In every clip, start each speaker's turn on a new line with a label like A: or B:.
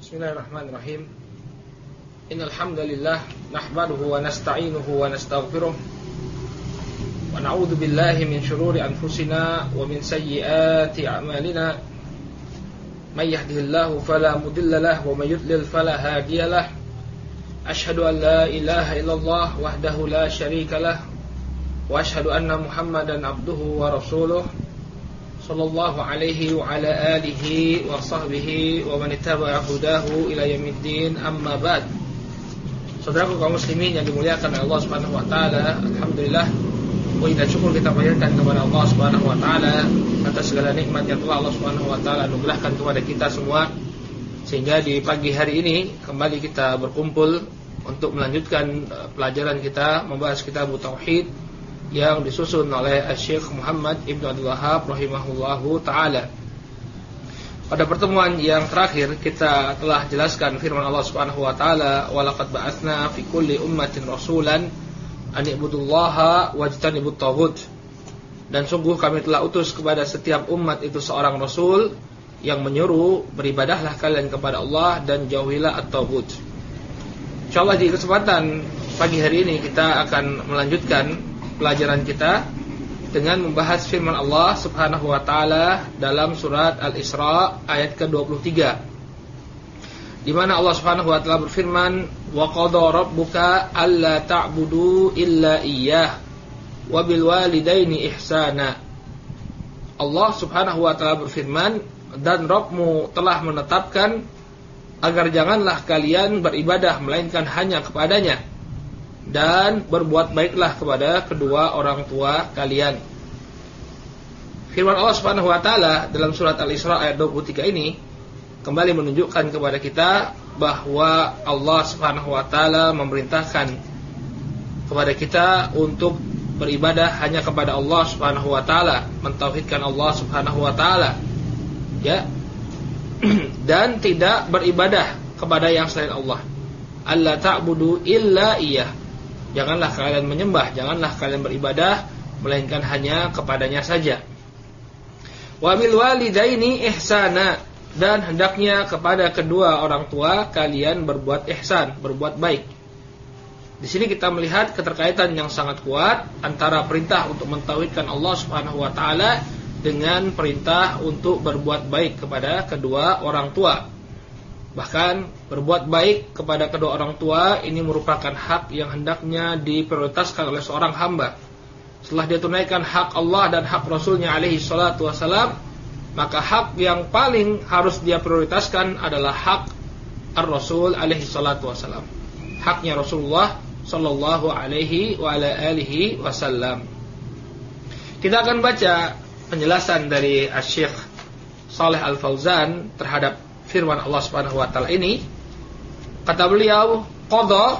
A: Bismillahirrahmanirrahim. Innal hamdalillah nahmaduhu wa nasta'inuhu wa nastaghfiruh wa na'udzu billahi min shururi anfusina wa min sayyiati a'malina. May yahdihillahu fala mudilla lahu wa may yudlil fala hadiya lahu. Ashhadu an la ilaha illallah wahdahu la syarika lahu wa ashhadu anna Muhammadan abduhu wa rasuluh sallallahu alaihi wa ala alihi wa sahbihi wa man ittaba'a hudahu ila yaumiddin, amma ba'd. Saudaraku kaum muslimin yang dimuliakan oleh Allah Subhanahu wa taala, alhamdulillah puji dan syukur kita panjatkan kepada Allah Subhanahu wa taala atas segala nikmat yang telah Allah Subhanahu wa taala anugerahkan kepada kita semua, sehingga di pagi hari ini kembali kita berkumpul untuk melanjutkan pelajaran kita membahas kitab tauhid yang disusun oleh Syekh Muhammad Ibnu Abdul Wahhab rahimahullahu taala. Pada pertemuan yang terakhir kita telah jelaskan firman Allah Subhanahu wa taala, "Wa laqad ba'atsna fi kulli ummatin rasulan an ibudullaha wajtanibut taghut." Dan sungguh kami telah utus kepada setiap umat itu seorang rasul yang menyuruh beribadahlah kalian kepada Allah dan jauhilah at-taghut. Insyaallah di kesempatan pagi hari ini kita akan melanjutkan pelajaran kita dengan membahas firman Allah Subhanahu wa taala dalam surat Al-Isra ayat ke-23, di mana Allah Subhanahu wa taala berfirman, "Wa qada rabbuka alla ta'budu illa iyyah wa bil walidaini ihsana." Allah Subhanahu wa taala berfirman, dan Rabbmu telah menetapkan agar janganlah kalian beribadah melainkan hanya kepadanya, dan berbuat baiklah kepada kedua orang tua kalian. Firman Allah Subhanahu wa taala dalam surat Al-Isra ayat 23 ini kembali menunjukkan kepada kita bahwa Allah Subhanahu wa taala memerintahkan kepada kita untuk beribadah hanya kepada Allah Subhanahu wa taala, mentauhidkan Allah Subhanahu wa taala, ya. Dan tidak beribadah kepada yang selain Allah. Alla ta'budu illa iyyah. Janganlah kalian menyembah, janganlah kalian beribadah melainkan hanya kepadanya saja. Wa bil walidaini ihsana, dan hendaknya kepada kedua orang tua kalian berbuat ihsan, berbuat baik. Di sini kita melihat keterkaitan yang sangat kuat antara perintah untuk mentauhidkan Allah Subhanahu wa taala dengan perintah untuk berbuat baik kepada kedua orang tua. Bahkan berbuat baik kepada kedua orang tua ini merupakan hak yang hendaknya diprioritaskan oleh seorang hamba. Setelah dia tunaikan hak Allah dan hak Rasulnya alaihi salatu wassalam, maka hak yang paling harus dia prioritaskan adalah hak Ar-Rasul alaihi salatu wassalam, haknya Rasulullah sallallahu alaihi wa ala alihi wasallam. Kita akan baca penjelasan dari Syekh Shalih Al-Fauzan terhadap firman Allah Subhanahu wa taala ini. Kata beliau, qada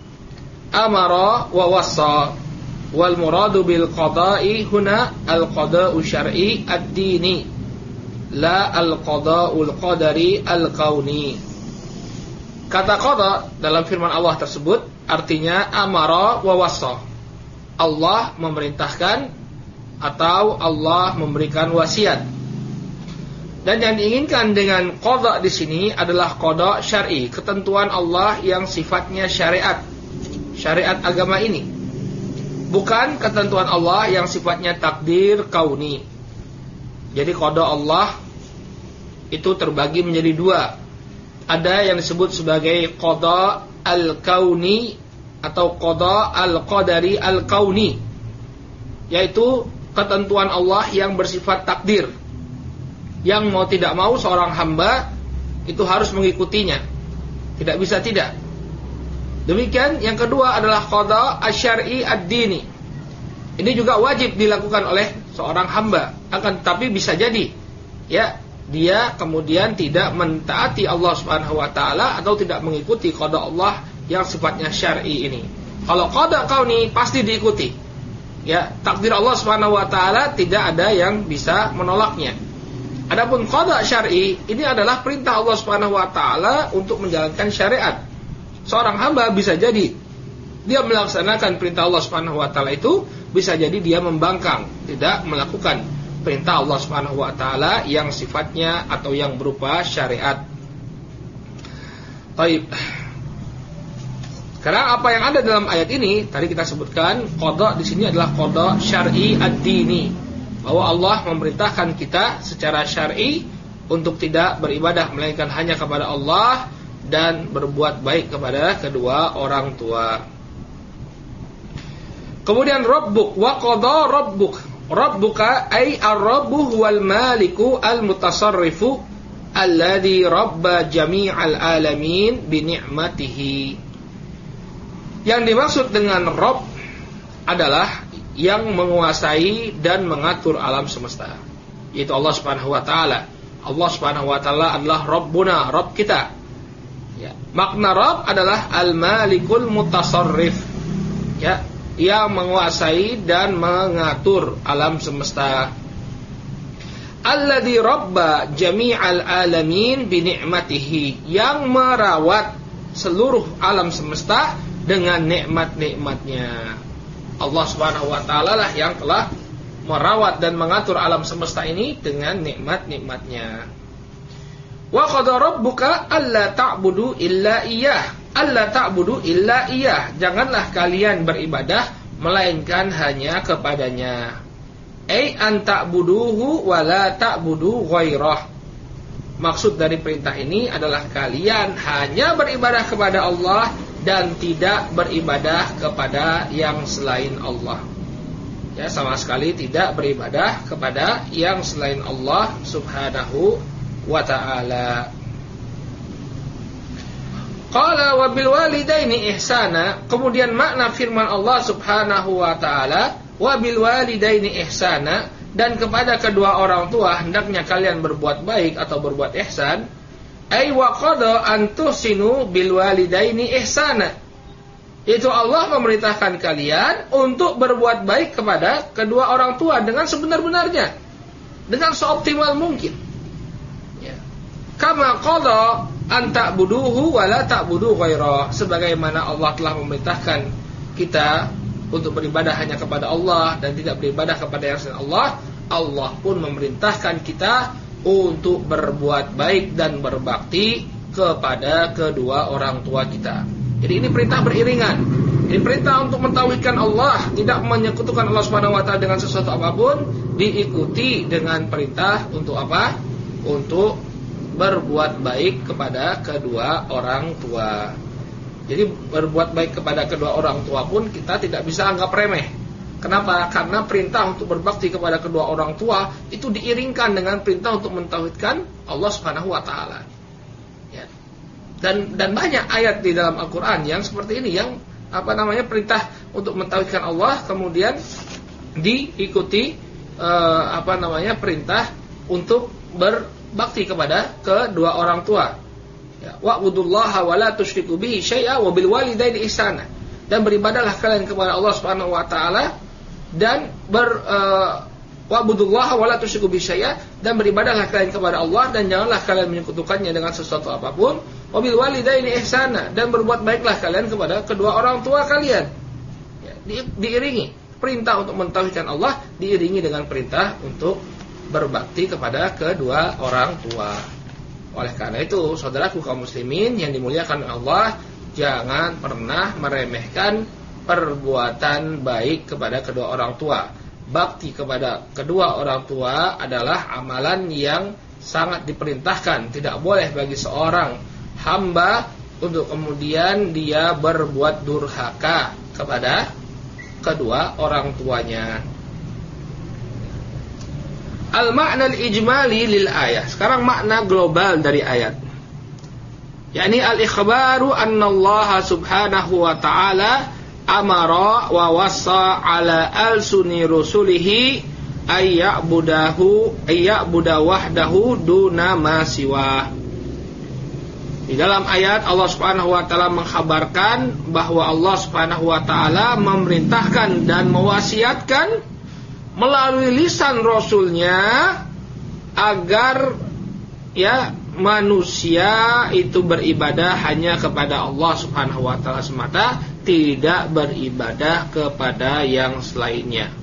A: amara wa wassa, wal muradu bil qada'i huna al qada'u syar'i ad-dini, la al qada'ul qadari al kauni. Kata qada dalam firman Allah tersebut artinya amara wa wassa. Allah memerintahkan atau Allah memberikan wasiat. Dan yang diinginkan dengan qada di sini adalah qada syar'i, ketentuan Allah yang sifatnya syariat, syariat agama ini. Bukan ketentuan Allah yang sifatnya takdir kauni. Jadi qada Allah itu terbagi menjadi dua. Ada yang disebut sebagai qada al-kauni atau qada al-qadari al-kauni, yaitu ketentuan Allah yang bersifat takdir, yang mau tidak mau seorang hamba itu harus mengikutinya, tidak bisa tidak. Demikian yang kedua adalah qada asy-syar'i ad-dini. Ini juga wajib dilakukan oleh seorang hamba, akan tetapi bisa jadi ya dia kemudian tidak mentaati Allah Subhanahu wa taala atau tidak mengikuti qada Allah yang sifatnya syar'i ini. Kalau qada kauni pasti diikuti. Ya, takdir Allah Subhanahu wa taala tidak ada yang bisa menolaknya. Adapun qada syar'i ini adalah perintah Allah Subhanahu wa taala untuk menjalankan syariat. Seorang hamba bisa jadi dia melaksanakan perintah Allah Subhanahu wa taala itu, bisa jadi dia membangkang, tidak melakukan perintah Allah Subhanahu wa taala yang sifatnya atau yang berupa syariat. Baik. Karena apa yang ada dalam ayat ini tadi kita sebutkan, qada di sini adalah qada syar'i ad-dini, bahwa Allah memerintahkan kita secara syar'i untuk tidak beribadah melainkan hanya kepada Allah dan berbuat baik kepada kedua orang tua. Kemudian rabbuk wa qada rabbuk. Rabbuka ay ar-rabbu wal maliku al-mutasarrifu alladhi rabba jami'al alamin bi ni'matihi. Yang dimaksud dengan Rabb adalah yang menguasai dan mengatur alam semesta, yaitu Allah Subhanahu wa taala. Allah Subhanahu wa taala adalah Rabbuna, Rabb kita. Ya, makna Rabb adalah al-malikul mutasarrif. Ya, yang menguasai dan mengatur alam semesta. Alladzi rabba jami'al alamin bi ni'matihi, yang merawat seluruh alam semesta dengan nikmat-nikmatnya. Allah Subhanahu wa taala lah yang telah merawat dan mengatur alam semesta ini dengan nikmat-nikmatnya. Wa qad rabbuka alla ta'budu illa iyyah. Alla ta'budu illa iyyah. Janganlah kalian beribadah melainkan hanya kepadanya. Ai an ta'buduhu wa la ta'budu ghairah. Maksud dari perintah ini adalah kalian hanya beribadah kepada Allah dan tidak beribadah kepada yang selain Allah. Ya, sama sekali tidak beribadah kepada yang selain Allah Subhanahu wa ta'ala. Qala wa bil walidaini ihsana. Kemudian makna firman Allah Subhanahu wa ta'ala, wa bil walidaini ihsana, dan kepada kedua orang tua hendaknya kalian berbuat baik atau berbuat ihsan. Ai wa qada an tuhsinu bil walidaini ihsana. Itu Allah memerintahkan kalian untuk berbuat baik kepada kedua orang tua dengan sebenar-benarnya, dengan seoptimal mungkin. Ya. Kama qada an ta'buduhu wa la ta'budu ghairah. Sebagaimana Allah telah memerintahkan kita untuk beribadah hanya kepada Allah dan tidak beribadah kepada yang selain Allah, Allah pun memerintahkan kita untuk berbuat baik dan berbakti kepada kedua orang tua kita. Jadi ini perintah beriringan. Ini perintah untuk mentauhidkan Allah, tidak menyekutukan Allah Subhanahu wa taala dengan sesuatu apapun, diikuti dengan perintah untuk apa? Untuk berbuat baik kepada kedua orang tua. Jadi berbuat baik kepada kedua orang tua pun kita tidak bisa anggap remeh. Kenapa? Karena perintah untuk berbakti kepada kedua orang tua itu diiringkan dengan perintah untuk mentauhidkan Allah Subhanahu wa taala. Ya. Dan banyak ayat di dalam Al-Qur'an yang seperti ini, yang perintah untuk mentauhidkan Allah kemudian diikuti perintah untuk berbakti kepada kedua orang tua. Ya, wa'budullaha wa la tusyriku bihi syai'a wa bil walidaini ihsana. Dan beribadahlah kalian kepada Allah Subhanahu wa taala dan wa'budullaha wa la tusyriku bihi syai'a, dan beribadahlah kalian kepada Allah dan janganlah kalian menyekutukannya dengan sesuatu apapun. Wa bil walidaini ihsana, dan berbuat baiklah kalian kepada kedua orang tua kalian. Ya, diiringi perintah untuk mentauhidkan Allah, diiringi dengan perintah untuk berbakti kepada kedua orang tua. Oleh karena itu, saudaraku kaum muslimin yang dimuliakan oleh Allah, jangan pernah meremehkan perbuatan baik kepada kedua orang tua. Bakti kepada kedua orang tua adalah amalan yang sangat diperintahkan. Tidak boleh bagi seorang hamba untuk kemudian dia berbuat durhaka kepada kedua orang tuanya. Al-ma'na al-ijmali lil ayah. Sekarang makna global dari ayat, yakni al-ikhbaru anna Allah subhanahu wa ta'ala amara wa wassa ala al-suni rusulihi ayya'buda wahdahu duna ma siwa. Di dalam ayat Allah Subhanahu wa taala mengkhabarkan bahwa Allah Subhanahu wa taala memerintahkan dan mewasiatkan melalui lisan Rasulnya agar manusia itu beribadah hanya kepada Allah Subhanahu wa taala semata, tidak beribadah kepada yang selainnya.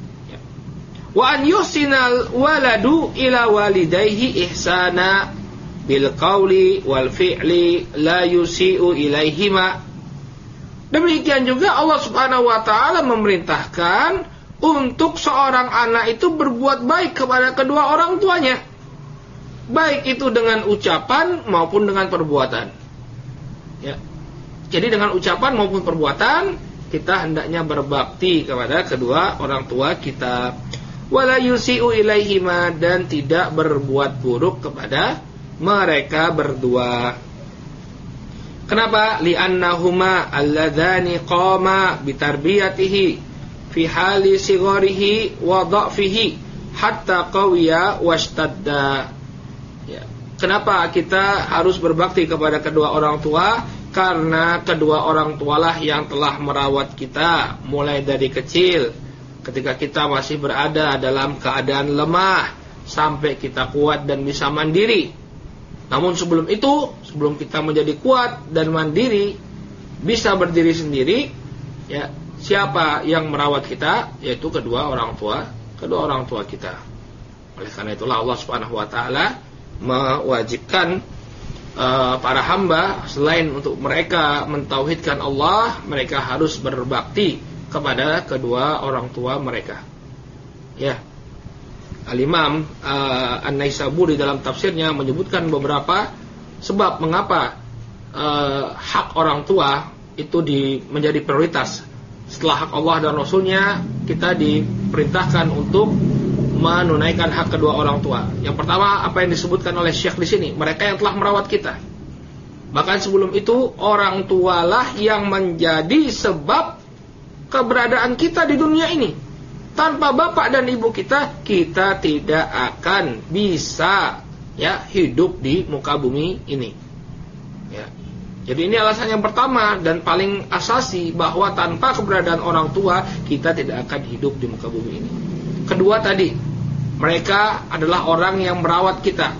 A: Wa an yuhsinal waladu ila walidayhi ihsana, bil qauli wal fi'li la yusi'u ilaihima. Demikian juga Allah Subhanahu wa taala memerintahkan untuk seorang anak itu berbuat baik kepada kedua orang tuanya, baik itu dengan ucapan maupun dengan perbuatan. Ya. Jadi dengan ucapan maupun perbuatan kita hendaknya berbakti kepada kedua orang tua kita. Wala yusi'u ilaihima, dan tidak berbuat buruk kepada mereka berdua. Kenapa? Li'annahuma alladzani qama bitarbiyatihi fi hali sigharihi wa dha'fihi hatta qawiya washtadda. Ya. Kenapa kita harus berbakti kepada kedua orang tua? Karena kedua orang tualah yang telah merawat kita mulai dari kecil, ketika kita masih berada dalam keadaan lemah, sampai kita kuat dan bisa mandiri. Namun sebelum itu, sebelum kita menjadi kuat dan mandiri, bisa berdiri sendiri, ya, siapa yang merawat kita? Yaitu kedua orang tua kita. Oleh karena itulah Allah Subhanahu wa taala mewajibkan para hamba, selain untuk mereka mentauhidkan Allah, mereka harus berbakti kepada kedua orang tua mereka. Ya. Al-Imam An-Naisaburi dalam tafsirnya menyebutkan beberapa sebab mengapa hak orang tua itu menjadi prioritas. Setelah hak Allah dan Rasulnya, kita diperintahkan untuk menunaikan hak kedua orang tua. Yang pertama, apa yang disebutkan oleh Syekh di sini, mereka yang telah merawat kita. Bahkan sebelum itu, orang tualah yang menjadi sebab keberadaan kita di dunia ini. Tanpa bapak dan ibu kita tidak akan bisa, ya, hidup di muka bumi ini. Ya. Jadi ini alasan yang pertama dan paling asasi, bahwa tanpa keberadaan orang tua kita tidak akan hidup di muka bumi ini. Kedua tadi, mereka adalah orang yang merawat kita,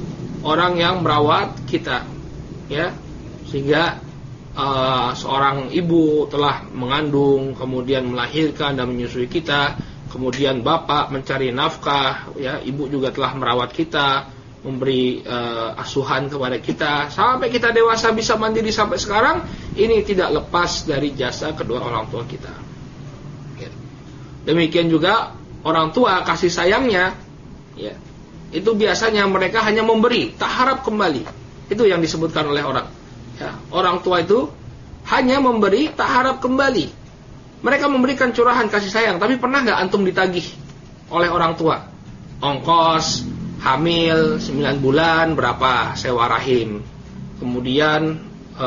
A: ya, sehingga seorang ibu telah mengandung, kemudian melahirkan dan menyusui kita, kemudian bapak mencari nafkah, ya, ibu juga telah merawat kita, memberi asuhan kepada kita sampai kita dewasa bisa mandiri sampai sekarang. Ini tidak lepas dari jasa kedua orang tua kita. Ya. Demikian juga orang tua, kasih sayangnya, ya, itu biasanya mereka hanya memberi, tak harap kembali. Itu yang disebutkan oleh orang. Ya, orang tua itu hanya memberi, tak harap kembali. Mereka memberikan curahan kasih sayang, tapi pernah nggak antum ditagih oleh orang tua? Ongkos hamil 9 bulan berapa sewa rahim, kemudian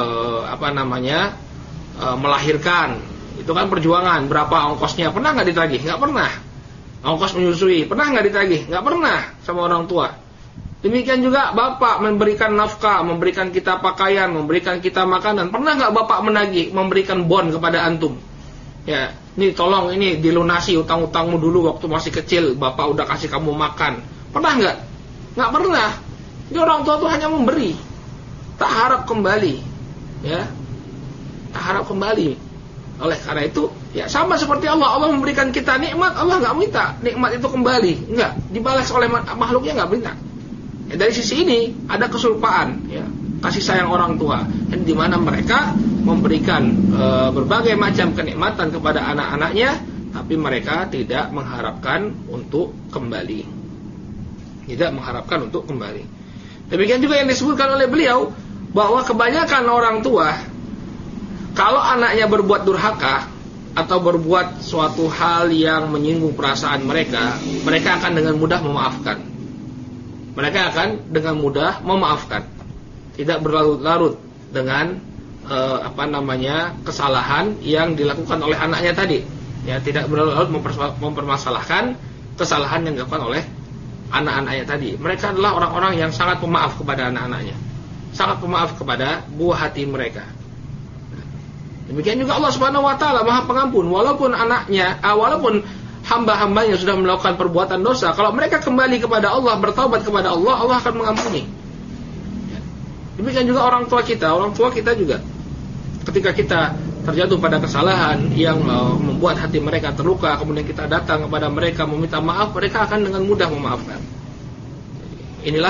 A: melahirkan, itu kan perjuangan, berapa ongkosnya? Pernah nggak ditagih? Nggak pernah. Ongkos menyusui, pernah nggak ditagih? Nggak pernah sama orang tua. Demikian juga bapak memberikan nafkah, memberikan kita pakaian, memberikan kita makanan. Pernah nggak bapak menagih, memberikan bon kepada antum? Ya, ini tolong, ini dilunasi utang-utangmu dulu waktu masih kecil, bapak udah kasih kamu makan. Pernah nggak? Nggak pernah. Jadi orang tua itu hanya memberi, tak harap kembali, ya, tak harap kembali. Oleh karena itu, ya, sama seperti Allah. Allah memberikan kita nikmat, Allah nggak minta nikmat itu kembali, nggak dibalas oleh makhluknya, nggak minta. Ya, dari sisi ini ada kesulpaan, ya, kasih sayang orang tua, di mana mereka memberikan berbagai macam kenikmatan kepada anak-anaknya, tapi mereka tidak mengharapkan untuk kembali. Tidak mengharapkan untuk kembali. Demikian juga yang disebutkan oleh beliau, bahwa kebanyakan orang tua, kalau anaknya berbuat durhaka atau berbuat suatu hal yang menyinggung perasaan mereka, mereka akan dengan mudah memaafkan. Mereka akan dengan mudah memaafkan. Tidak berlarut-larut dengan kesalahan yang dilakukan oleh anaknya tadi. Ya, tidak berlarut-larut mempermasalahkan kesalahan yang dilakukan oleh anak-anaknya tadi. Mereka adalah orang-orang yang sangat pemaaf kepada anak-anaknya, sangat pemaaf kepada buah hati mereka. Demikian juga Allah Subhanahu wa taala Maha Pengampun. Walaupun hamba-hambanya sudah melakukan perbuatan dosa, kalau mereka kembali kepada Allah, bertaubat kepada Allah, Allah akan mengampuni. Demikian juga orang tua kita juga. Ketika kita terjatuh pada kesalahan yang membuat hati mereka terluka, kemudian kita datang kepada mereka meminta maaf, mereka akan dengan mudah memaafkan. Inilah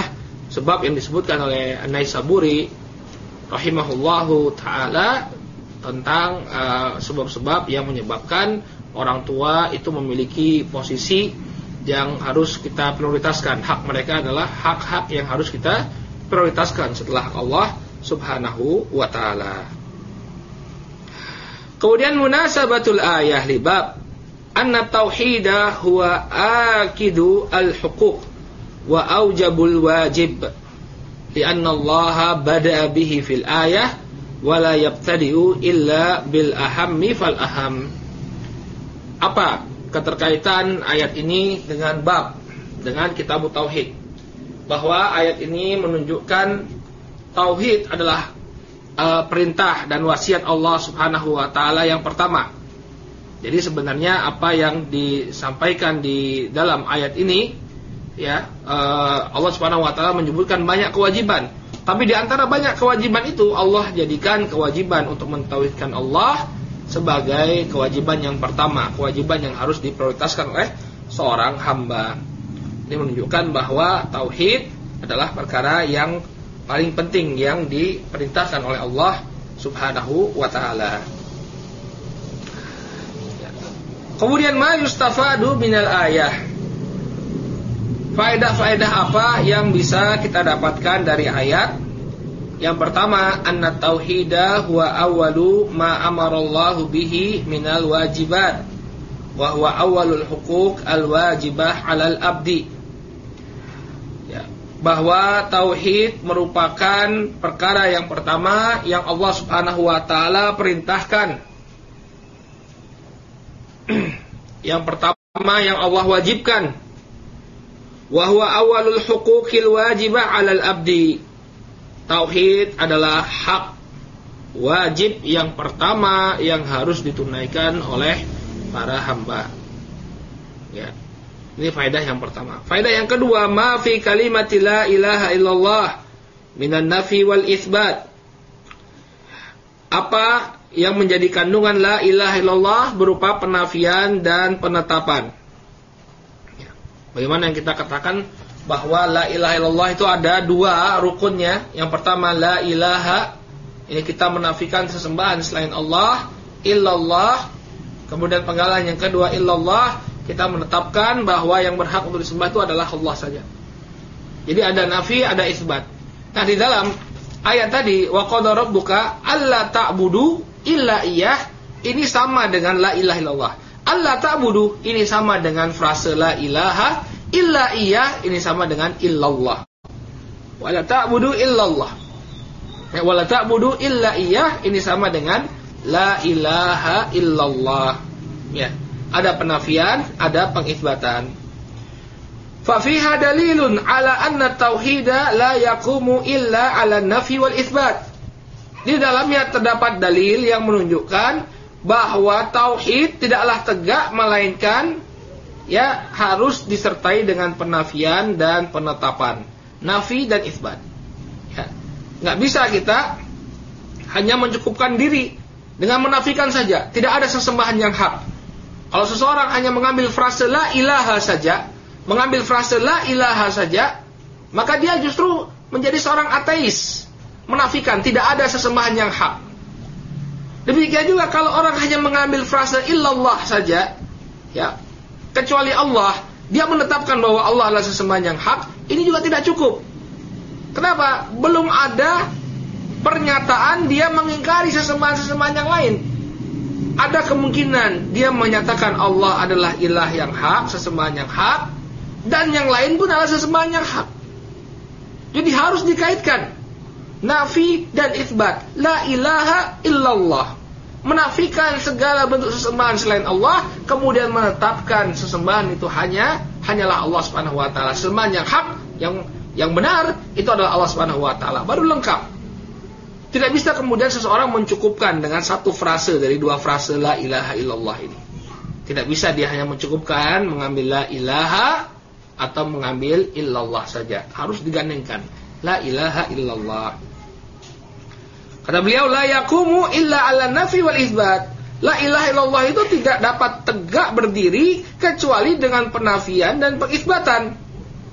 A: sebab yang disebutkan oleh An-Naisaburi rahimahullahu taala tentang sebab-sebab yang menyebabkan orang tua itu memiliki posisi yang harus kita prioritaskan. Hak mereka adalah hak-hak yang harus kita prioritaskan setelah Allah Subhanahu wa taala. Kemudian munasabatul ayah li bab anna tauhida huwa akidu al-huquq wa aujabul wajib lianna Allah bada'a bihi fil ayah wa la yabtadi'u illa bil ahammi fal aham. Apa keterkaitan ayat ini dengan bab, dengan kitab tauhid? Bahwa ayat ini menunjukkan tauhid adalah perintah dan wasiat Allah Subhanahu wa taala yang pertama. Jadi sebenarnya apa yang disampaikan di dalam ayat ini, ya, Allah Subhanahu wa taala menyebutkan banyak kewajiban. Tapi di antara banyak kewajiban itu Allah jadikan kewajiban untuk mentauhidkan Allah sebagai kewajiban yang pertama, kewajiban yang harus diprioritaskan oleh seorang hamba. Ini menunjukkan bahwa tauhid adalah perkara yang paling penting yang diperintahkan oleh Allah Subhanahu wa taala. Kemudian ma yustafadu minal ayah. Faedah-faedah apa yang bisa kita dapatkan dari ayat? Yang pertama, anna tauhida huwa awwalu ma amarallahu bihi minal wajibat wa huwa awwalul huquq al-wajibah 'alal abdi. Ya, bahwa tauhid merupakan perkara yang pertama yang Allah Subhanahu wa taala perintahkan. Yang pertama yang Allah wajibkan. Wa huwa awwalul huquqil wajibah 'alal abdi. Tauhid adalah hak wajib yang pertama yang harus ditunaikan oleh para hamba. Ya. Ini faedah yang pertama. Faedah yang kedua, ma fi kalimati la ilaha illallah minan nafi wal itsbat. Apa yang menjadi kandungan la ilaha illallah berupa penafian dan penetapan. Ya. Bagaimana yang kita katakan bahwa la ilaha illallah itu ada dua rukunnya. Yang pertama la ilaha, ini kita menafikan sesembahan selain Allah, illallah. Kemudian penggalan yang kedua illallah, kita menetapkan bahwa yang berhak untuk disembah itu adalah Allah saja. Jadi ada nafi, ada isbat. Nah, di dalam ayat tadi wa qad rabbuka alla ta'budu illa iyyah, ini sama dengan la ilaha illallah. Alla ta'budu ini sama dengan frase la ilaha, illa iyyah ini sama dengan illallah. Wala ta'budu illallah. Wala ta'budu illa iyyah ini sama dengan la ilaha illallah. Ya, ada penafian, ada pengisbatan. Fa fiha dalilun ala anna tauhida la yaqumu illa ala nafi wal isbat. Di dalamnya terdapat dalil yang menunjukkan bahwa tauhid tidaklah tegak melainkan ya harus disertai dengan penafian dan penetapan, nafi dan isbat. Ya. Nggak bisa kita hanya mencukupkan diri dengan menafikan saja, tidak ada sesembahan yang hak. Kalau seseorang hanya mengambil frase la ilaha saja, maka dia justru menjadi seorang ateis, menafikan tidak ada sesembahan yang hak. Demikian juga kalau orang hanya mengambil frase illallah saja, ya, kecuali Allah, dia menetapkan bahwa Allah adalah sesembahan yang hak, ini juga tidak cukup. Kenapa? Belum ada pernyataan dia mengingkari sesembahan-sesembahan yang lain. Ada kemungkinan dia menyatakan Allah adalah ilah yang hak, sesembahan yang hak, dan yang lain pun adalah sesembahan yang hak. Jadi harus dikaitkan nafi dan isbat. La ilaha illallah, menafikan segala bentuk sesembahan selain Allah, kemudian menetapkan sesembahan itu hanyalah Allah Subhanahu wa taala. Sesembahan yang hak, yang benar itu adalah Allah Subhanahu wa taala. Baru lengkap. Tidak bisa kemudian seseorang mencukupkan dengan satu frase dari dua frase la ilaha illallah ini. Tidak bisa dia hanya mencukupkan mengambil la ilaha atau mengambil illallah saja. Harus digandengkan la ilaha illallah. Kata beliau, la yaqumu illa ala nafi wal isbat. La ilaha illallah itu tidak dapat tegak berdiri kecuali dengan penafian dan pengisbatan.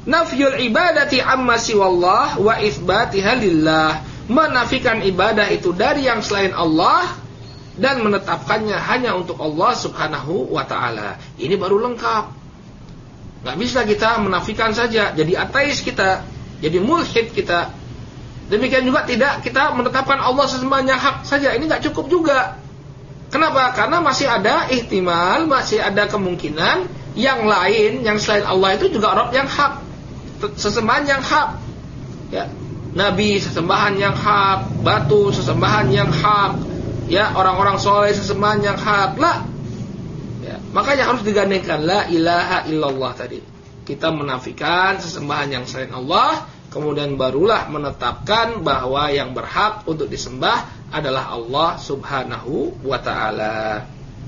A: nafyul ibadati amma siwallah wa itsbatiha lillah, menafikan ibadah itu dari yang selain Allah dan menetapkannya hanya untuk Allah Subhanahu wa taala. Ini baru lengkap. Enggak bisa kita menafikan saja, jadi ateis kita, jadi mulhid kita. Demikian juga tidak kita menetapkan Allah sesembahan yang hak saja, ini enggak cukup juga. Kenapa? Karena masih ada ihtimal, masih ada kemungkinan yang lain, yang selain Allah itu juga Rabb yang hak, sesembahan yang hak. Ya, Nabi sesembahan yang hak, batu sesembahan yang hak, ya, orang-orang soleh sesembahan yang hak. Lah, ya, makanya harus digandengkan la ilaha illallah tadi. Kita menafikan sesembahan yang selain Allah, kemudian barulah menetapkan bahwa yang berhak untuk disembah adalah Allah Subhanahu wa ta'ala.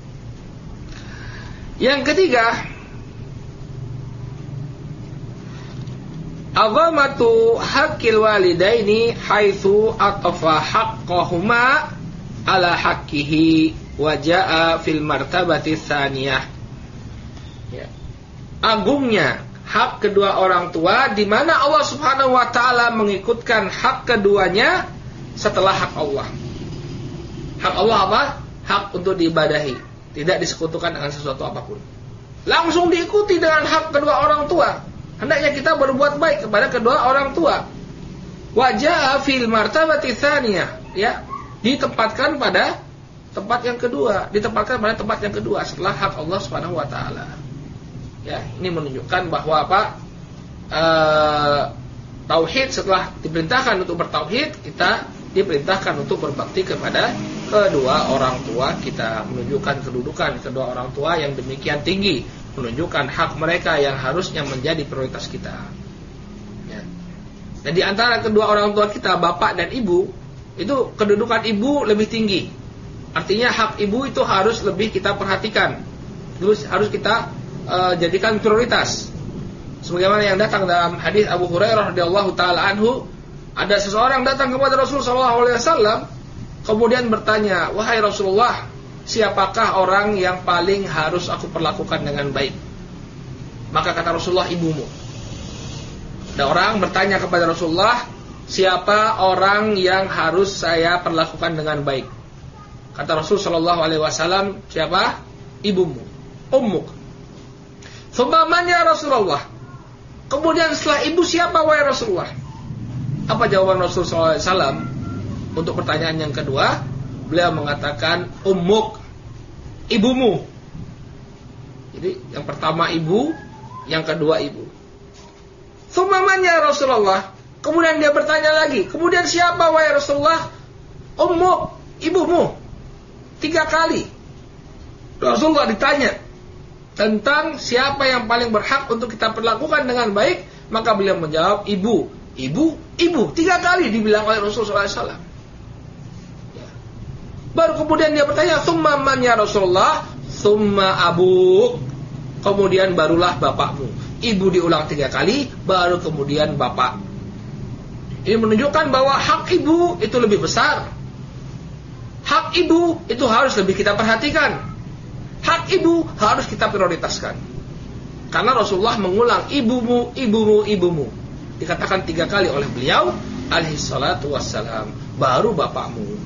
A: Yang ketiga, azamatu haqqil walidaini haitsu atafa haqqahuma ala haqqihi wa jaa fil martabati tsaniyah. Ya. Agungnya hak kedua orang tua, di mana Allah Subhanahu wa taala mengikutkan hak keduanya setelah hak Allah. Hak Allah apa? Hak untuk diibadahi, tidak disekutukan dengan sesuatu apapun. Langsung diikuti dengan hak kedua orang tua. Hendaknya kita berbuat baik kepada kedua orang tua. Wajah fil martabati tsaniyah, ya, ditempatkan pada tempat yang kedua, ditempatkan pada tempat yang kedua setelah hak Allah Subhanahu wa taala. Ya, ini menunjukkan bahwa apa? Tauhid, setelah diperintahkan untuk bertauhid, kita diperintahkan untuk berbakti kepada kedua orang tua kita, menunjukkan kedudukan kedua orang tua yang demikian tinggi, menunjukkan hak mereka yang harusnya menjadi prioritas kita. Ya. Dan di antara kedua orang tua kita, bapak dan ibu, itu kedudukan ibu lebih tinggi. Artinya hak ibu itu harus lebih kita perhatikan, terus harus kita jadikan prioritas. Sebagaimana yang datang dalam hadis Abu Hurairah radhiyallahu taala anhu, ada seseorang datang kepada Rasulullah sallallahu alaihi wasallam, kemudian bertanya, "Wahai Rasulullah, siapakah orang yang paling harus aku perlakukan dengan baik?" Maka kata Rasulullah, "Ibumu." Ada orang bertanya kepada Rasulullah, "Siapa orang yang harus saya perlakukan dengan baik?" Kata Rasul sallallahu alaihi wasallam, "Siapa? Ibumu, ummuk." "Tsumma Rasulullah?" Kemudian setelah ibu siapa wahai Rasulullah? Apa jawaban Rasul sallallahu alaihi wasallam untuk pertanyaan yang kedua? Beliau mengatakan ummuk, ibumu. Jadi yang pertama ibu, yang kedua ibu. "Tsumma Rasulullah?" Kemudian dia bertanya lagi, "Kemudian siapa wahai Rasulullah?" "Ummuk, ibumu." 3 kali Rasulullah ditanya tentang siapa yang paling berhak untuk kita perlakukan dengan baik, maka beliau menjawab ibu, ibu, ibu. 3 kali dibilang oleh Rasulullah SAW. Ya. Baru kemudian dia bertanya, "Tsumma man ya Rasulullah?" "Tsumma abuk." Kemudian barulah bapakmu. Ibu diulang 3 kali, baru kemudian bapak. Ini menunjukkan bahwa hak ibu itu lebih besar. Hak ibu itu harus lebih kita perhatikan. Hak ibu harus kita prioritaskan. Karena Rasulullah mengulang ibumu, ibumu, ibumu. Dikatakan 3 kali oleh beliau alaihi salatu wassalam, baru bapakmu.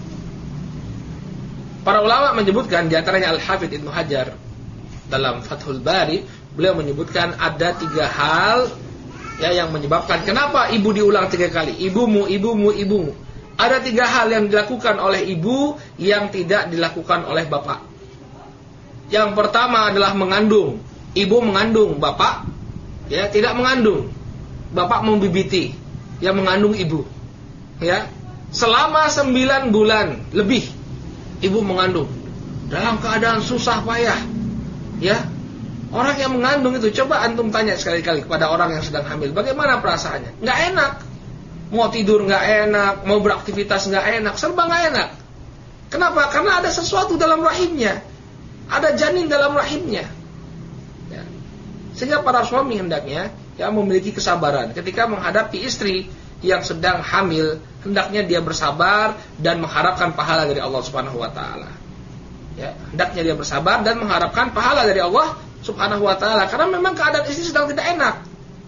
A: Para ulama menyebutkan, di antaranya Al-Hafidz Ibnu Hajar dalam Fathul Bari, beliau menyebutkan ada 3 hal ya yang menyebabkan kenapa ibu diulang 3 kali. Ibumu, ibumu, ibumu. Ada 3 hal yang dilakukan oleh ibu yang tidak dilakukan oleh bapak. Yang pertama adalah mengandung. Ibu mengandung, bapak ya tidak mengandung. Bapak membibiti, yang mengandung ibu. Ya, selama 9 bulan lebih ibu mengandung dalam keadaan susah payah. Ya, orang yang mengandung itu, coba antum tanya sekali-kali kepada orang yang sedang hamil, bagaimana perasaannya? Nggak enak. Mau tidur nggak enak, mau beraktivitas nggak enak, serba nggak enak. Kenapa? Karena ada sesuatu dalam rahimnya. Ada janin dalam rahimnya. Ya. Sehingga para suami hendaknya ya memiliki kesabaran ketika menghadapi istri yang sedang hamil, hendaknya dia bersabar dan mengharapkan pahala dari Allah Subhanahu wa taala. Ya, hendaknya dia bersabar dan mengharapkan pahala dari Allah Subhanahu wa taala, karena memang keadaan istri sedang tidak enak.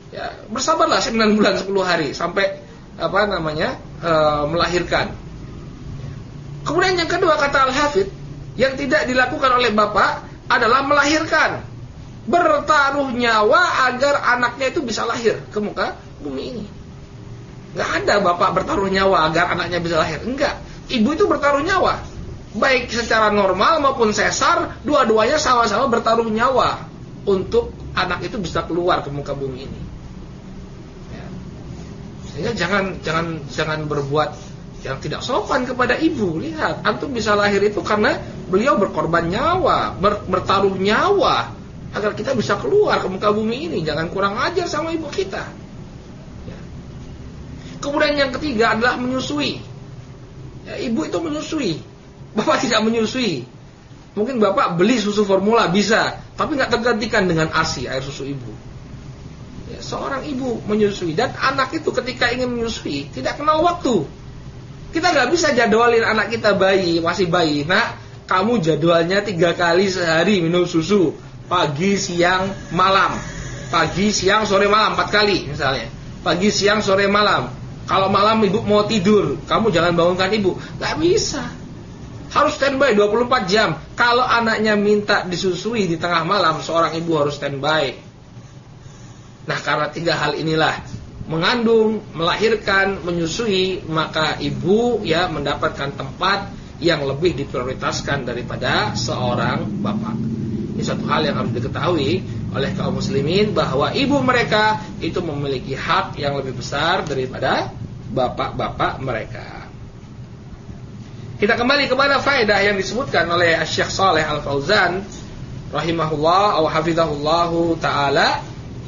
A: Ya, bersabarlah 9 bulan 10 hari sampai melahirkan. Kemudian yang kedua, kata Al-Hafidz, yang tidak dilakukan oleh bapak adalah melahirkan, bertaruh nyawa agar anaknya itu bisa lahir ke muka bumi ini. Gak ada bapak bertaruh nyawa agar anaknya bisa lahir. Enggak. Ibu itu bertaruh nyawa, baik secara normal maupun sesar, dua-duanya sama-sama bertaruh nyawa untuk anak itu bisa keluar ke muka bumi ini. Ya. Sehingga jangan berbuat yang tidak sopan kepada ibu. Lihat, antum bisa lahir itu karena beliau berkorban nyawa, bertaruh nyawa agar kita bisa keluar ke muka bumi ini. Jangan kurang ajar sama ibu kita. Ya. Kemudian yang ketiga adalah menyusui. Ya, ibu itu menyusui, bapak tidak menyusui. Mungkin bapak beli susu formula bisa, tapi nggak tergantikan dengan ASI, air susu ibu. Ya, seorang ibu menyusui, dan anak itu ketika ingin menyusui tidak kenal waktu. Kita nggak bisa jadwalin anak kita masih bayi. Nah, kamu jadwalnya 3 kali sehari minum susu, pagi, siang, malam. Pagi, siang, sore, malam, 4 kali misalnya. Pagi, siang, sore, malam. Kalau malam ibu mau tidur, kamu jangan bangunkan ibu. Gak bisa. Harus standby 24 jam. Kalau anaknya minta disusui di tengah malam, seorang ibu harus standby. Nah, karena 3 hal inilah, mengandung, melahirkan, menyusui, maka ibu ya mendapatkan tempat yang lebih diprioritaskan daripada seorang bapak. Ini satu hal yang harus diketahui oleh kaum muslimin, bahwa ibu mereka itu memiliki hak yang lebih besar daripada bapak-bapak mereka. Kita kembali kepada faedah yang disebutkan oleh Syekh Shalih Al-Fauzan rahimahullah wa hafizahullahu taala.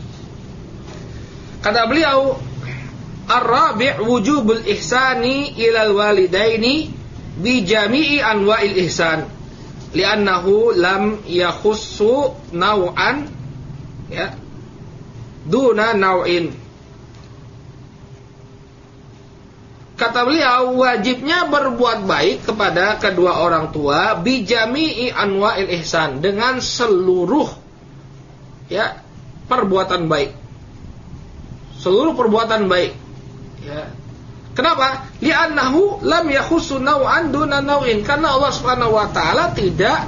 A: Kata beliau, ar-rabi' wujubul ihsani ilal walidaini bi jami'i anwa'il ihsan li'annahu lam yakhussu naw'an ya duna naw'in. Kata beliau, wajibnya berbuat baik kepada kedua orang tua bi jami'i anwa'il ihsan, dengan seluruh ya perbuatan baik. Seluruh perbuatan baik. Ya. Kenapa? Li'annahu lam yakhussu naw'an duna naw'in. Karena Allah Subhanahu wa taala tidak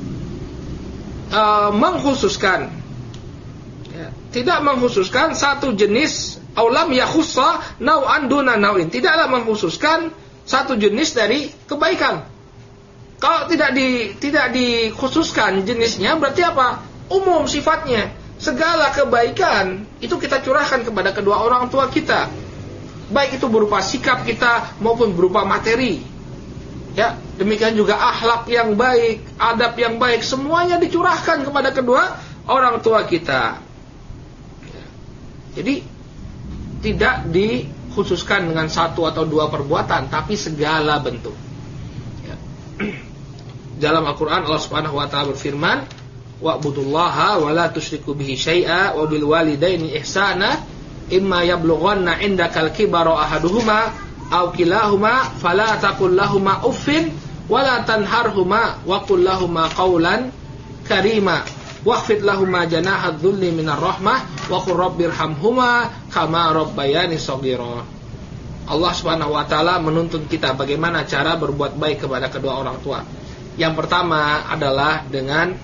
A: mengkhususkan, ya, tidak mengkhususkan satu jenis, aulam yakhussa naw'an duna naw'in. Tidaklah mengkhususkan satu jenis dari kebaikan. Kalau tidak dikhususkan jenisnya, berarti apa? Umum sifatnya. Segala kebaikan itu kita curahkan kepada kedua orang tua kita, baik itu berupa sikap kita maupun berupa materi. Ya, demikian juga akhlak yang baik, adab yang baik, semuanya dicurahkan kepada kedua orang tua kita. Ya. Jadi tidak dikhususkan dengan satu atau dua perbuatan, tapi segala bentuk. Ya. Dalam Al-Quran Allah Subhanahu wa taala berfirman, wa'budullaha wa la tusyriku bihi syai'a wa bil walidaini ihsana imma yablughanna 'indakal kibara ahaduhuma aw kilahuma fala taqul lahumā uffin wa la tanharhumā wa qul lahumā qawlan karīmā wakhfid lahumā janāha adh-dhulli minar rahmah wa qur rabbirhamhumā kamā rabbayani shaghīrā. Allah Subhanahu wa taala menuntun kita bagaimana cara berbuat baik kepada kedua orang tua. Yang pertama adalah dengan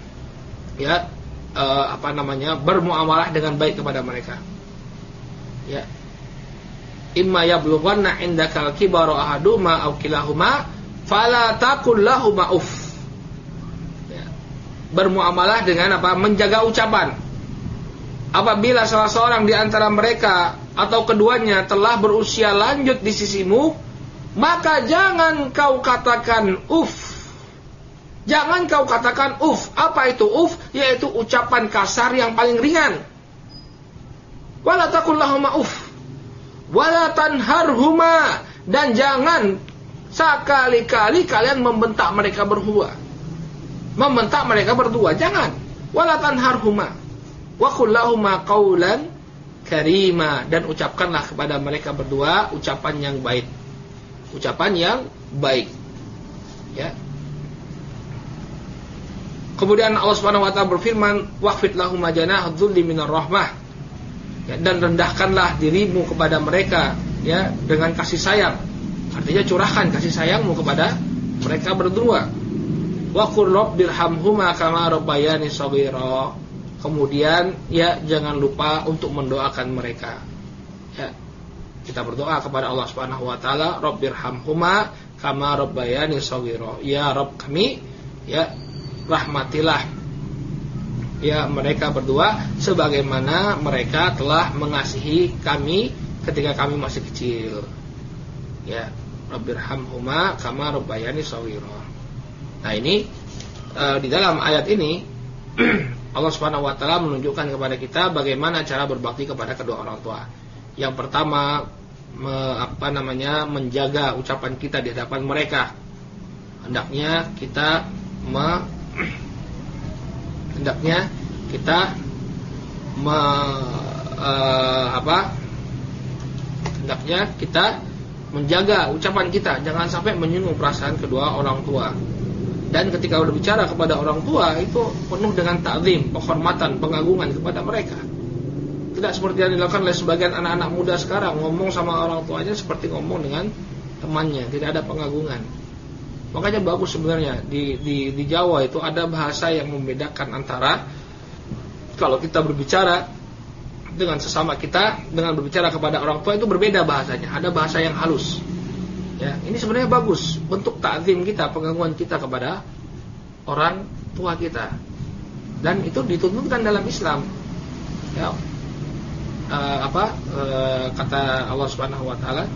A: bermuamalah dengan baik kepada mereka. Ya. Imma yablughanna 'indakal kibara ahaduhuma aw kilahuma fala taqul lahumā uff. Ya. Bermuamalah dengan apa? Menjaga ucapan. Apabila salah seorang di antara mereka atau keduanya telah berusia lanjut di sisimu, maka jangan kau katakan uff. Jangan kau katakan uff. Apa itu uff? Yaitu ucapan kasar yang paling ringan. Wala taqul lahumā uff wala tanharhumā, dan jangan sekali-kali kalian membentak mereka berdua. Membentak mereka berdua, jangan. Wala tanharhumā wa qul lahumā qawlan karīmā, dan ucapkanlah kepada mereka berdua ucapan yang baik. Ucapan yang baik. Ya. Kemudian Allah Subhanahu wa taala berfirman, waqfid lahum janāha dzulli minar rahmah. Ya, dan rendahkanlah dirimu kepada mereka ya dengan kasih sayang. Artinya curahkan kasih sayangmu kepada mereka berdua. Wa qur rabbirhamhuma kama rabbayani shaghira. Kemudian ya jangan lupa untuk mendoakan mereka. Ya. Kita berdoa kepada Allah Subhanahu wa taala, rabbirhamhuma kama rabbayani shaghira. Ya Rabb kami, ya rahmatilah ya mereka berdua sebagaimana mereka telah mengasihi kami ketika kami masih kecil. Ya, rabbirhamhuma kama rabbayani shaghira. Nah, ini di dalam ayat ini Allah Subhanahu wa taala menunjukkan kepada kita bagaimana cara berbakti kepada kedua orang tua. Yang pertama menjaga ucapan kita di hadapan mereka. Hendaknya kita menjaga ucapan kita, jangan sampai menyinggung perasaan kedua orang tua. Dan ketika berbicara kepada orang tua itu penuh dengan ta'zim, penghormatan, pengagungan kepada mereka. Tidak seperti yang dilakukan oleh sebagian anak-anak muda sekarang, ngomong sama orang tuanya seperti ngomong dengan temannya, tidak ada pengagungan. Makanya bagus sebenarnya di Jawa itu ada bahasa yang membedakan antara kalau kita berbicara dengan sesama kita dengan berbicara kepada orang tua itu berbeda bahasanya. Ada bahasa yang halus. Ya, ini sebenarnya bagus bentuk ta'zim kita, pengagungan kita kepada orang tua kita. Dan itu dituntunkan dalam Islam. Ya. Kata Allah Subhanahu wa taala,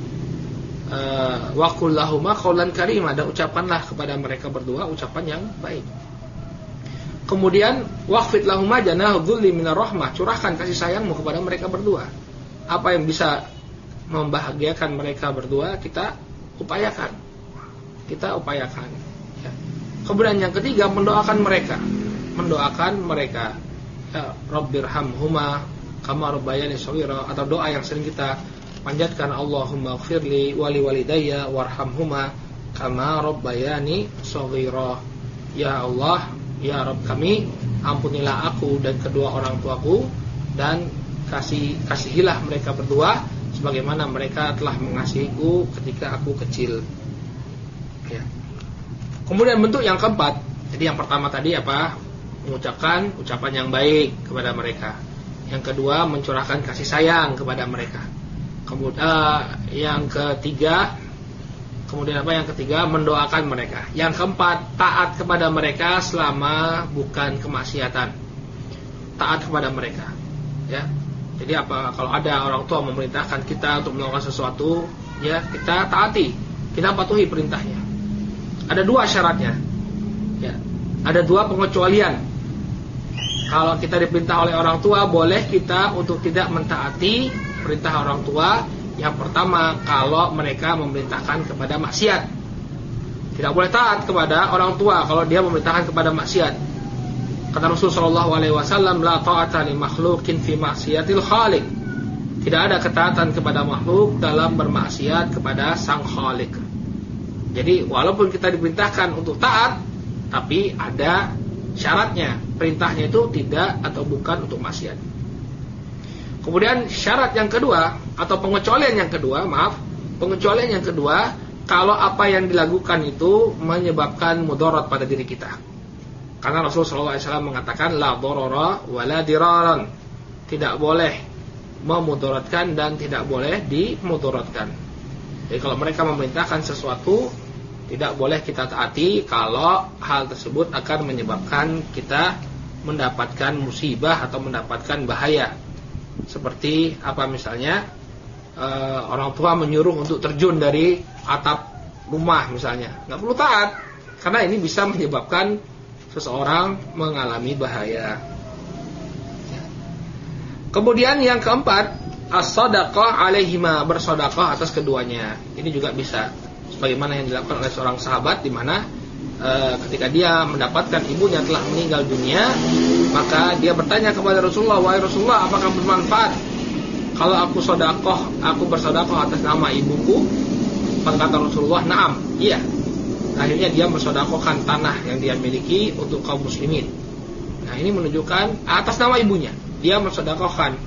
A: wa qul lahuma qaulan karima, dan ucapkanlah kepada mereka berdua ucapan yang baik. Kemudian waqfid lahuma janahu dzulli minar rahmah, curahkan kasih sayangmu kepada mereka berdua. Apa yang bisa membahagiakan mereka berdua kita upayakan. Ya. Kemudian yang ketiga mendoakan mereka. Ya, rabbirhamhuma kama rabbayani shaghira, atau doa yang sering kita panjatkan, Allahumma ighfirli wa liwalidayya warhamhuma kama rabbayani shaghira. Ya Allah, ya Rabb kami, ampunilah aku dan kedua orang tuaku, dan kasihilah mereka berdua sebagaimana mereka telah mengasihiku ketika aku kecil. Ya. Kemudian bentuk yang keempat, jadi yang pertama tadi mengucapkan ucapan yang baik kepada mereka. Yang kedua mencurahkan kasih sayang kepada mereka. Kemudian yang ketiga mendoakan mereka. Yang keempat, taat kepada mereka selama bukan kemaksiatan. Taat kepada mereka. Ya. Jadi kalau ada orang tua memerintahkan kita untuk melakukan sesuatu, ya kita taati, kita patuhi perintahnya. Ada dua syaratnya. Ya. Ada dua pengecualian. Kalau kita diperintah oleh orang tua, boleh kita untuk tidak mentaati perintah orang tua. Yang pertama, kalau mereka memerintahkan kepada maksiat, tidak boleh taat kepada orang tua kalau dia memerintahkan kepada maksiat. Kata Rasulullah SAW, la ta'ata li makhluqin fi maksiatil khaliq. Tidak ada ketaatan kepada makhluk dalam bermaksiat kepada sang khaliq. Jadi walaupun kita diperintahkan untuk taat, tapi ada syaratnya. Perintahnya itu tidak atau bukan untuk maksiat. Kemudian syarat yang kedua atau pengecualian yang kedua, kalau apa yang dilakukan itu menyebabkan mudarat pada diri kita. Karena Rasulullah SAW mengatakan la darara wa la diraran, tidak boleh memudaratkan dan tidak boleh dimudaratkan. Jadi kalau mereka memerintahkan sesuatu, tidak boleh kita taati kalau hal tersebut akan menyebabkan kita mendapatkan musibah atau mendapatkan bahaya. Seperti misalnya orang tua menyuruh untuk terjun dari atap rumah misalnya, nggak perlu taat karena ini bisa menyebabkan seseorang mengalami bahaya. Kemudian yang keempat, as-shadaqah alaihima, bersedekah atas keduanya. Ini juga bisa, sebagaimana yang dilakukan oleh seorang sahabat, di mana ketika dia mendapatkan ibunya telah meninggal dunia, maka dia bertanya kepada Rasulullah, wahai Rasulullah, apakah bermanfaat kalau aku bersedekah atas nama ibuku? Kata Rasulullah, na'am, iya. Akhirnya dia mensedekahkan tanah yang dia miliki untuk kaum muslimin. Nah, ini menunjukkan atas nama ibunya dia mensedekahkan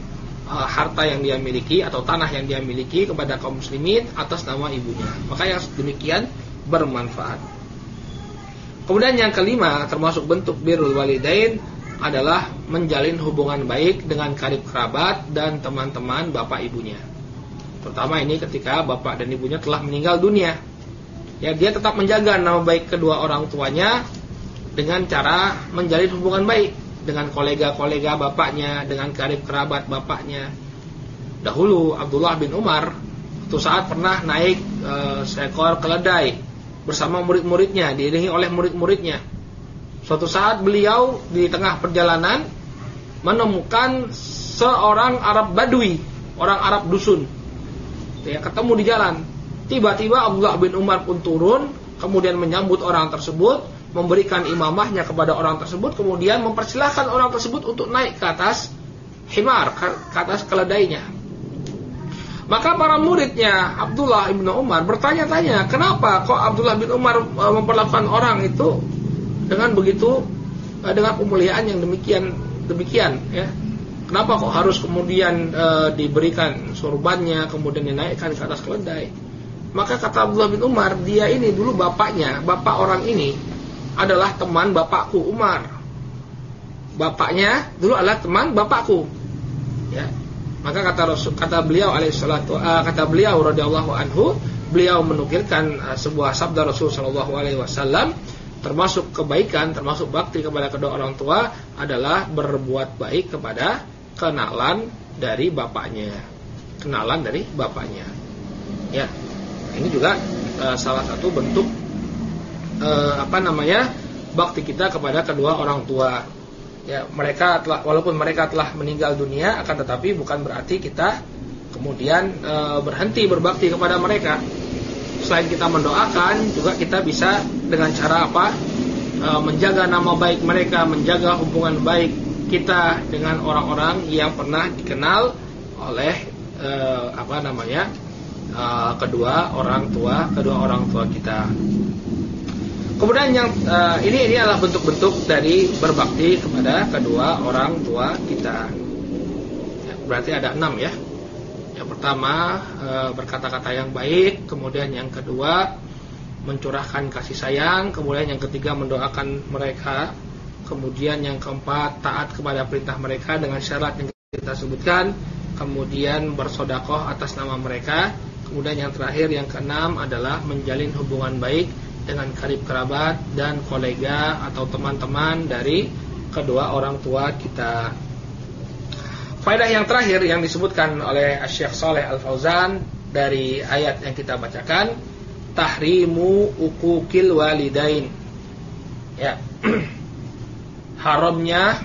A: harta yang dia miliki atau tanah yang dia miliki kepada kaum muslimin atas nama ibunya. Maka yang demikian bermanfaat. Kemudian yang kelima, termasuk bentuk birrul walidain adalah menjalin hubungan baik dengan karib kerabat dan teman-teman bapak ibunya. Terutama ini ketika bapak dan ibunya telah meninggal dunia. Ya, dia tetap menjaga nama baik kedua orang tuanya dengan cara menjalin hubungan baik dengan kolega-kolega bapaknya, dengan karib kerabat bapaknya. Dahulu Abdullah bin Umar suatu saat pernah naik seekor keledai bersama murid-muridnya, diiringi oleh murid-muridnya. Suatu saat beliau di tengah perjalanan menemukan seorang Arab Badui, orang Arab dusun. Ya, ketemu di jalan. Tiba-tiba Abdullah bin Umar pun turun, kemudian menyambut orang tersebut, memberikan imamahnya kepada orang tersebut, kemudian mempersilahkan orang tersebut untuk naik ke atas himar, ke atas keledainya. Maka para muridnya Abdullah bin Umar bertanya-tanya, kenapa kok Abdullah bin Umar memperlakukan orang itu dengan begitu, dengan pemuliaan yang demikian ya. Kenapa kok harus kemudian diberikan sorbannya, kemudian dinaikkan ke atas keledai? Maka kata Abdullah bin Umar, dia ini dulu bapaknya, bapak orang ini adalah teman bapakku Umar. Bapaknya dulu adalah teman bapakku. Ya. Maka kata beliau radhiyallahu anhu, beliau menukilkan sebuah sabda Rasul sallallahu alaihi wasallam, termasuk kebaikan, termasuk bakti kepada kedua orang tua adalah berbuat baik kepada kenalan dari bapaknya. Kenalan dari bapaknya. Ya. Ini juga salah satu bentuk bakti kita kepada kedua orang tua. Ya, walaupun mereka telah meninggal dunia, akan tetapi bukan berarti kita kemudian berhenti berbakti kepada mereka. Selain kita mendoakan, juga kita bisa dengan cara menjaga nama baik mereka, menjaga hubungan baik kita dengan orang-orang yang pernah dikenal oleh kedua orang tua kita. Kemudian yang ini adalah bentuk-bentuk dari berbakti kepada kedua orang tua kita. Ya, berarti ada 6 ya. Yang pertama berkata-kata yang baik, kemudian yang kedua mencurahkan kasih sayang, kemudian yang ketiga mendoakan mereka, kemudian yang keempat taat kepada perintah mereka dengan syarat yang kita sebutkan, kemudian bersedekah atas nama mereka, kemudian yang terakhir yang keenam adalah menjalin hubungan baik dengan karib kerabat dan kolega atau teman-teman dari kedua orang tua kita. Faedah yang terakhir yang disebutkan oleh Syekh Shalih Al-Fauzan dari ayat yang kita bacakan, tahrimu uquqil walidain. Ya. Haramnya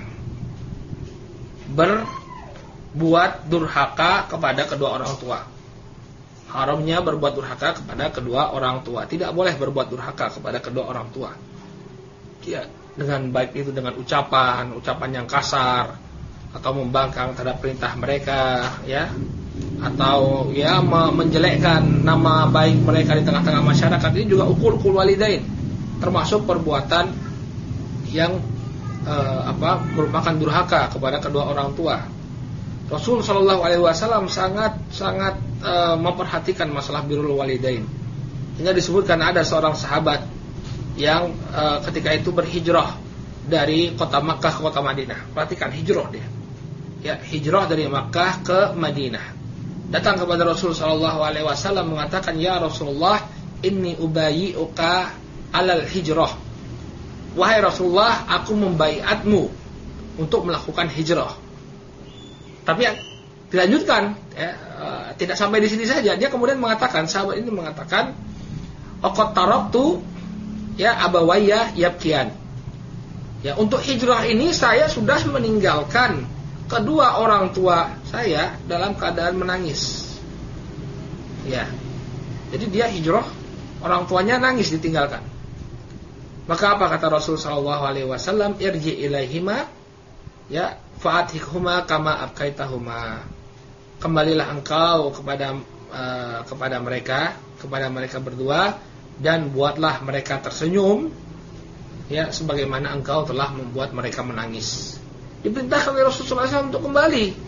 A: berbuat durhaka kepada kedua orang tua. Haramnya berbuat durhaka kepada kedua orang tua. Tidak boleh berbuat durhaka kepada kedua orang tua. Ya, dengan baik itu dengan ucapan yang kasar atau membangkang terhadap perintah mereka, ya, atau ya menjelekkan nama baik mereka di tengah-tengah masyarakat. Ini juga uququl walidain, termasuk perbuatan yang merupakan durhaka kepada kedua orang tua. Rasul Shallallahu Alaihi Wasallam sangat memperhatikan masalah birrul walidain. Hingga disebutkan ada seorang sahabat yang ketika itu berhijrah dari kota Makkah ke kota Madinah. Perhatikan hijrah dia. Ya, hijrah dari Makkah ke Madinah. Datang kepada Rasul Shallallahu Alaihi Wasallam mengatakan, ya Rasulullah, inni ubayyi'uka alal hijrah. Wahai Rasulullah, aku membaiatmu untuk melakukan hijrah. Tapi dilanjutkan, ya, tidak sampai di sini saja. Dia kemudian mengatakan, sahabat ini mengatakan, "Aqad taraktu ya abawayya yabkian." Ya, untuk hijrah ini saya sudah meninggalkan kedua orang tua saya dalam keadaan menangis. Ya. Jadi dia hijrah, orang tuanya nangis ditinggalkan. Maka apa kata Rasul sallallahu alaihi wasallam? Irji ilaihima ya fa'atikhuma kama abkaitahuma. Kembalilah engkau kepada mereka berdua dan buatlah mereka tersenyum, ya, sebagaimana engkau telah membuat mereka menangis. Diperintahkan oleh Rasulullah SAW untuk kembali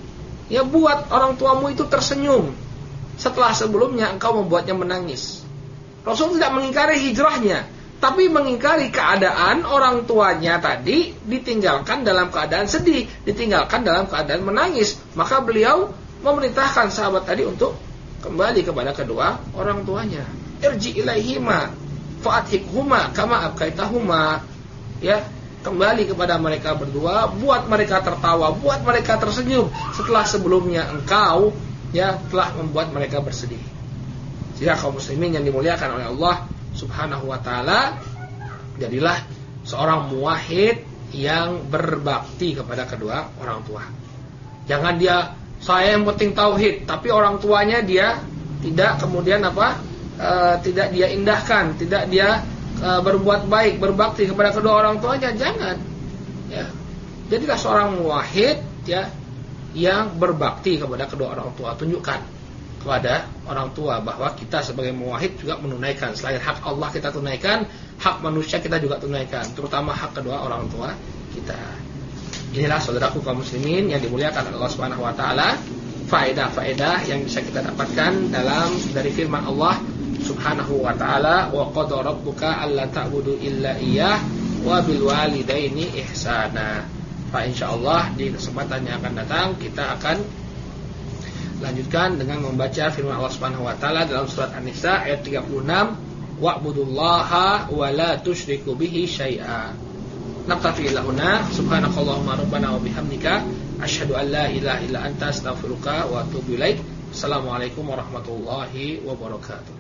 A: Ya, buat orang tuamu itu tersenyum setelah sebelumnya engkau membuatnya menangis. Rasul tidak mengingkari hijrahnya, tapi mengingkari keadaan orang tuanya tadi ditinggalkan dalam keadaan sedih, ditinggalkan dalam keadaan menangis. Maka beliau memerintahkan sahabat tadi untuk kembali kepada kedua orang tuanya. Irji ilaihima fa'athikhuma kama abkaitahuma. Ya, kembali kepada mereka berdua, buat mereka tertawa, buat mereka tersenyum setelah sebelumnya engkau telah membuat mereka bersedih. Jika kaum muslimin yang dimuliakan oleh Allah Subhanahu wa taala, jadilah seorang muwahhid yang berbakti kepada kedua orang tua. Jangan saya yang penting tauhid, tapi orang tuanya dia tidak kemudian tidak dia indahkan, tidak dia berbuat baik, berbakti kepada kedua orang tuanya. Jangan. Ya. Jadilah seorang muwahhid yang berbakti kepada kedua orang tua. Tunjukkan kepada orang tua bahwa kita sebagai muwahhid juga menunaikan, selain hak Allah kita tunaikan, hak manusia kita juga tunaikan, terutama hak kedua orang tua kita. Inilah saudaraku kaum muslimin yang dimuliakan Allah Subhanahu wa taala, faedah-faedah yang bisa kita dapatkan dari firman Allah Subhanahu wa taala, wa qad rabbuka alla ta'budu illa iyyah wa bil walidaini ihsana. Pak, insyaallah di kesempatan yang akan datang kita akan lanjutkan dengan membaca firman Allah Subhanahu wa taala dalam surat An-Nisa ayat 36, wa'budullaha wa la tusyriku bihi syai'a. Naqtafi ilahuna subhanakallahumma rabbana wa bihamdika asyhadu an la ilaha illa anta astaghfiruka wa atubu ilaik. Assalamualaikum warahmatullahi wabarakatuh.